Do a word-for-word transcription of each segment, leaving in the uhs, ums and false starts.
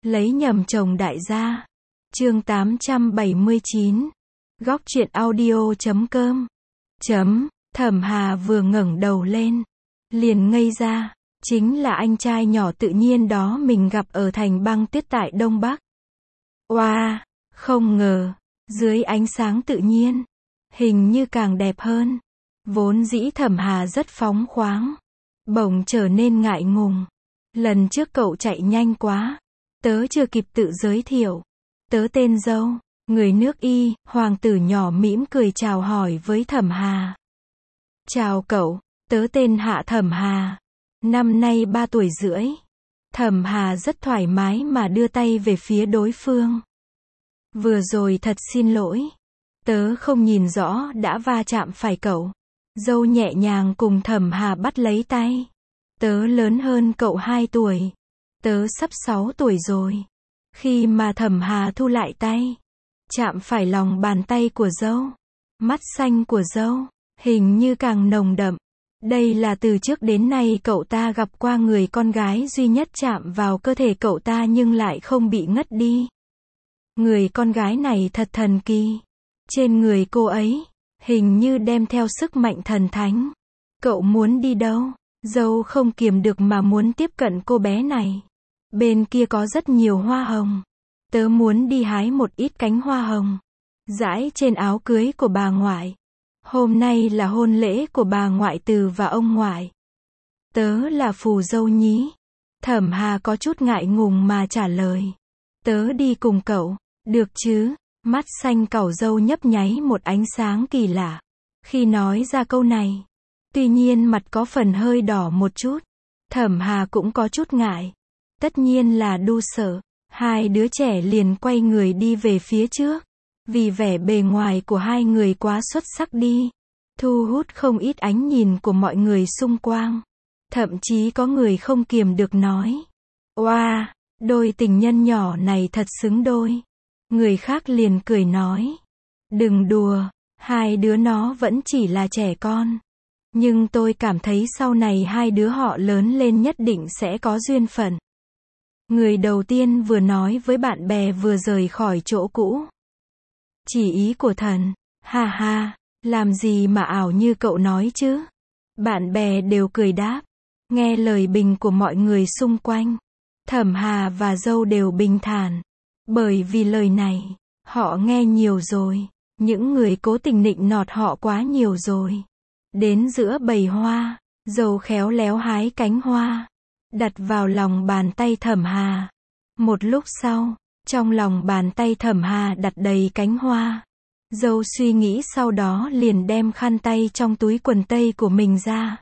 Lấy nhầm chồng đại gia. Chương tám trăm bảy mươi chín. Góc truyện audio chấm com. Chấm, Thẩm Hà vừa ngẩng đầu lên, liền ngây ra, chính là anh trai nhỏ tự nhiên đó mình gặp ở thành băng tuyết tại Đông Bắc. Oa, wow, không ngờ, dưới ánh sáng tự nhiên, hình như càng đẹp hơn. Vốn dĩ Thẩm Hà rất phóng khoáng, bỗng trở nên ngại ngùng. Lần trước cậu chạy nhanh quá, tớ chưa kịp tự giới thiệu. Tớ tên Dâu, người nước Y. Hoàng tử nhỏ mỉm cười chào hỏi với Thẩm Hà. Chào cậu, tớ tên Hạ Thẩm Hà, năm nay ba tuổi rưỡi. Thẩm Hà rất thoải mái mà đưa tay về phía đối phương. Vừa rồi thật xin lỗi, tớ không nhìn rõ đã va chạm phải cậu. Dâu nhẹ nhàng cùng Thẩm Hà bắt lấy tay. Tớ lớn hơn cậu hai tuổi. Tớ sắp sáu tuổi rồi. Khi mà Thẩm Hà thu lại tay, chạm phải lòng bàn tay của Dâu. Mắt xanh của Dâu, hình như càng nồng đậm. Đây là từ trước đến nay cậu ta gặp qua người con gái duy nhất chạm vào cơ thể cậu ta nhưng lại không bị ngất đi. Người con gái này thật thần kỳ. Trên người cô ấy, hình như đem theo sức mạnh thần thánh. Cậu muốn đi đâu? Dâu không kiềm được mà muốn tiếp cận cô bé này. Bên kia có rất nhiều hoa hồng. Tớ muốn đi hái một ít cánh hoa hồng, dãi trên áo cưới của bà ngoại. Hôm nay là hôn lễ của bà ngoại từ và ông ngoại. Tớ là phù dâu nhí. Thẩm Hà có chút ngại ngùng mà trả lời. Tớ đi cùng cậu, được chứ? Mắt xanh cẩu Dâu nhấp nháy một ánh sáng kỳ lạ khi nói ra câu này. Tuy nhiên mặt có phần hơi đỏ một chút. Thẩm Hà cũng có chút ngại. Tất nhiên là đu sợ. Hai đứa trẻ liền quay người đi về phía trước. Vì vẻ bề ngoài của hai người quá xuất sắc đi, thu hút không ít ánh nhìn của mọi người xung quanh. Thậm chí có người không kiềm được nói. Oa, wow, đôi tình nhân nhỏ này thật xứng đôi. Người khác liền cười nói. Đừng đùa, hai đứa nó vẫn chỉ là trẻ con. Nhưng tôi cảm thấy sau này hai đứa họ lớn lên nhất định sẽ có duyên phận. Người đầu tiên vừa nói với bạn bè vừa rời khỏi chỗ cũ. Chỉ ý của thần, ha ha, làm gì mà ảo như cậu nói chứ? Bạn bè đều cười đáp. Nghe lời bình của mọi người xung quanh, Thẩm Hà và Dâu đều bình thản. Bởi vì lời này, họ nghe nhiều rồi. Những người cố tình nịnh nọt họ quá nhiều rồi. Đến giữa bầy hoa, Dâu khéo léo hái cánh hoa, đặt vào lòng bàn tay Thẩm Hà. Một lúc sau, trong lòng bàn tay Thẩm Hà đặt đầy cánh hoa. Dâu suy nghĩ sau đó liền đem khăn tay trong túi quần tây của mình ra,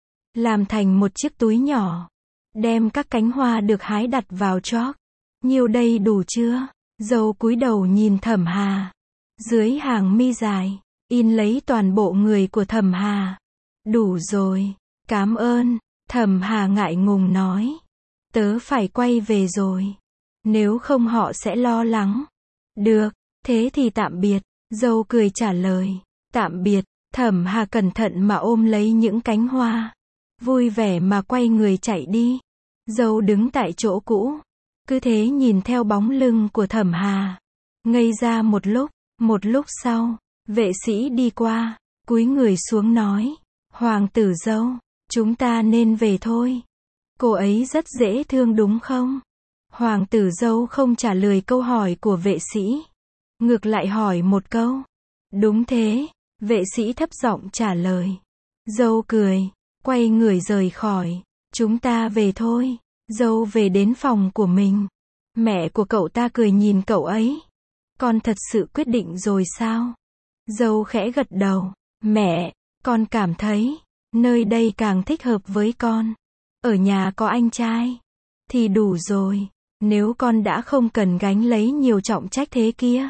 làm thành một chiếc túi nhỏ. Đem các cánh hoa được hái đặt vào chóp. Nhiêu đây đủ chưa? Dâu cúi đầu nhìn Thẩm Hà. Dưới hàng mi dài, in lấy toàn bộ người của Thẩm Hà. Đủ rồi, cảm ơn. Thẩm Hà ngại ngùng nói. Tớ phải quay về rồi. Nếu không họ sẽ lo lắng. Được, thế thì tạm biệt. Dâu cười trả lời. Tạm biệt. Thẩm Hà cẩn thận mà ôm lấy những cánh hoa, vui vẻ mà quay người chạy đi. Dâu đứng tại chỗ cũ, cứ thế nhìn theo bóng lưng của Thẩm Hà. Ngây ra một lúc. Một lúc sau, vệ sĩ đi qua, cúi người xuống nói. Hoàng tử Dâu, chúng ta nên về thôi. Cô ấy rất dễ thương đúng không? Hoàng tử Dâu không trả lời câu hỏi của vệ sĩ. Ngược lại hỏi một câu. Đúng thế, vệ sĩ thấp giọng trả lời. Dâu cười, quay người rời khỏi. Chúng ta về thôi. Dâu về đến phòng của mình. Mẹ của cậu ta cười nhìn cậu ấy. Con thật sự quyết định rồi sao? Dâu khẽ gật đầu. Mẹ, con cảm thấy nơi đây càng thích hợp với con. Ở nhà có anh trai thì đủ rồi. Nếu con đã không cần gánh lấy nhiều trọng trách thế kia,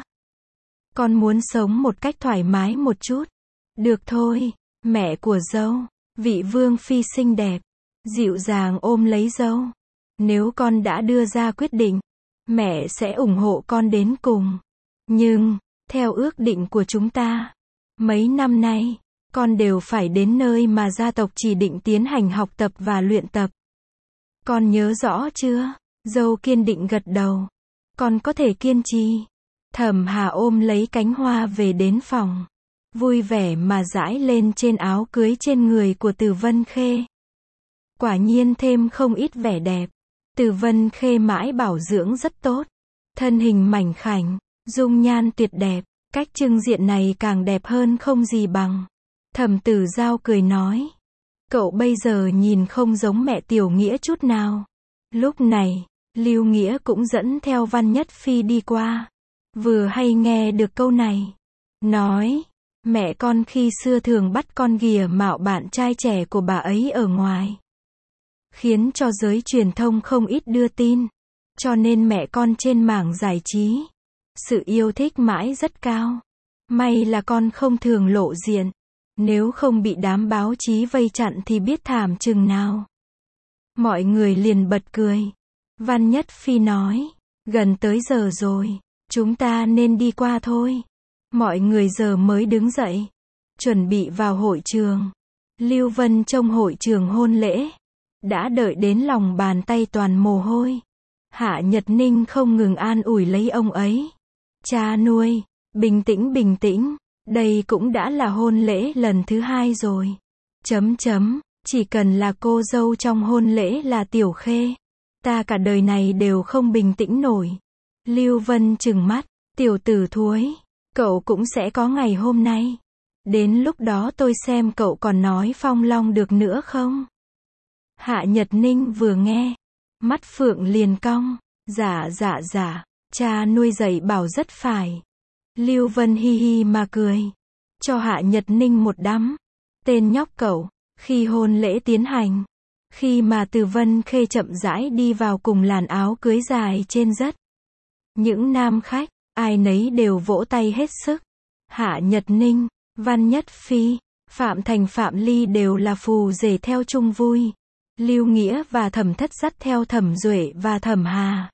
con muốn sống một cách thoải mái một chút. Được thôi. Mẹ của Dâu, vị vương phi xinh đẹp, dịu dàng ôm lấy Dâu. Nếu con đã đưa ra quyết định, mẹ sẽ ủng hộ con đến cùng. Nhưng, theo ước định của chúng ta, mấy năm nay, con đều phải đến nơi mà gia tộc chỉ định tiến hành học tập và luyện tập. Con nhớ rõ chưa? Dâu kiên định gật đầu. Con có thể kiên trì. Thẩm Hà ôm lấy cánh hoa về đến phòng. Vui vẻ mà dãi lên trên áo cưới trên người của Từ Vân Khê. Quả nhiên thêm không ít vẻ đẹp. Từ Vân Khê mãi bảo dưỡng rất tốt. Thân hình mảnh khảnh, dung nhan tuyệt đẹp. Cách trưng diện này càng đẹp hơn không gì bằng. Thẩm Tử Giao cười nói. Cậu bây giờ nhìn không giống mẹ Tiểu Nghĩa chút nào. Lúc này, Lưu Nghĩa cũng dẫn theo Văn Nhất Phi đi qua. Vừa hay nghe được câu này. Nói, mẹ con khi xưa thường bắt con ghìa mạo bạn trai trẻ của bà ấy ở ngoài. Khiến cho giới truyền thông không ít đưa tin. Cho nên mẹ con trên mảng giải trí. Sự yêu thích mãi rất cao. May là con không thường lộ diện. Nếu không bị đám báo chí vây chặn thì biết thảm chừng nào. Mọi người liền bật cười. Văn Nhất Phi nói, gần tới giờ rồi, chúng ta nên đi qua thôi. Mọi người giờ mới đứng dậy, chuẩn bị vào hội trường. Lưu Vân trông hội trường hôn lễ, đã đợi đến lòng bàn tay toàn mồ hôi. Hạ Nhật Ninh không ngừng an ủi lấy ông ấy. Cha nuôi, bình tĩnh bình tĩnh, đây cũng đã là hôn lễ lần thứ hai rồi. Chấm chấm, chỉ cần là cô dâu trong hôn lễ là Tiểu Khê. Ta cả đời này đều không bình tĩnh nổi. Lưu Vân trừng mắt, tiểu tử thúi, cậu cũng sẽ có ngày hôm nay. Đến lúc đó tôi xem cậu còn nói phong long được nữa không? Hạ Nhật Ninh vừa nghe, mắt phượng liền cong, dạ dạ dạ, cha nuôi dạy bảo rất phải. Lưu Vân hi hi mà cười, cho Hạ Nhật Ninh một đấm. Tên nhóc cậu, khi hôn lễ tiến hành, khi mà Từ Vân Khê chậm rãi đi vào cùng làn áo cưới dài trên rất. Những nam khách, ai nấy đều vỗ tay hết sức. Hạ Nhật Ninh, Văn Nhất Phi, Phạm Thành Phạm Ly đều là phù rể theo chung vui. Lưu Nghĩa và Thẩm Thất dắt theo Thẩm Duệ và Thẩm Hà.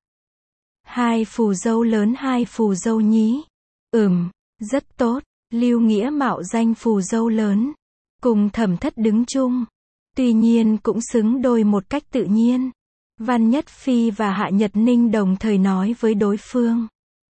Hai phù dâu lớn hai phù dâu nhí. Ừm, rất tốt. Lưu Nghĩa mạo danh phù dâu lớn, cùng Thẩm Thất đứng chung. Tuy nhiên cũng xứng đôi một cách tự nhiên. Văn Nhất Phi và Hạ Nhật Ninh đồng thời nói với đối phương.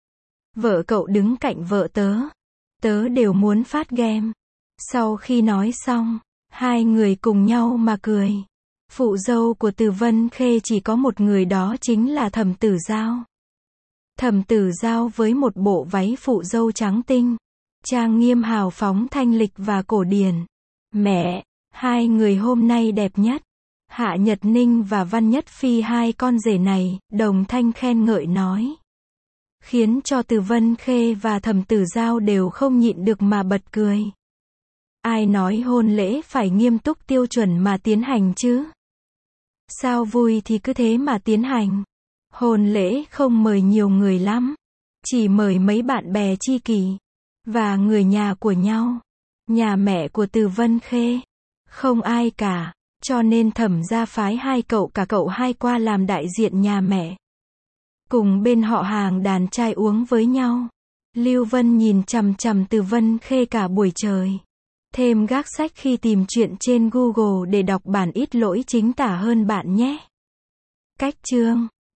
Vợ cậu đứng cạnh vợ tớ. Tớ đều muốn phát ghem. Sau khi nói xong, hai người cùng nhau mà cười. Phụ dâu của Từ Vân Khê chỉ có một người, đó chính là Thẩm Tử Giao. Thẩm Tử Giao với một bộ váy phụ dâu trắng tinh, trang nghiêm hào phóng thanh lịch và cổ điển. Mẹ, hai người hôm nay đẹp nhất. Hạ Nhật Ninh và Văn Nhất Phi hai con rể này, đồng thanh khen ngợi nói. Khiến cho Từ Vân Khê và Thẩm Tử Giao đều không nhịn được mà bật cười. Ai nói hôn lễ phải nghiêm túc tiêu chuẩn mà tiến hành chứ? Sao vui thì cứ thế mà tiến hành. Hôn lễ không mời nhiều người lắm. Chỉ mời mấy bạn bè tri kỷ. Và người nhà của nhau. Nhà mẹ của Từ Vân Khê. Không ai cả. Cho nên Thẩm gia phái hai cậu cả cậu hai qua làm đại diện nhà mẹ. Cùng bên họ hàng đàn trai uống với nhau. Lưu Vân nhìn chằm chằm Từ Vân Khê cả buổi trời. Thêm gác sách khi tìm chuyện trên Google để đọc bản ít lỗi chính tả hơn bạn nhé. Cách chương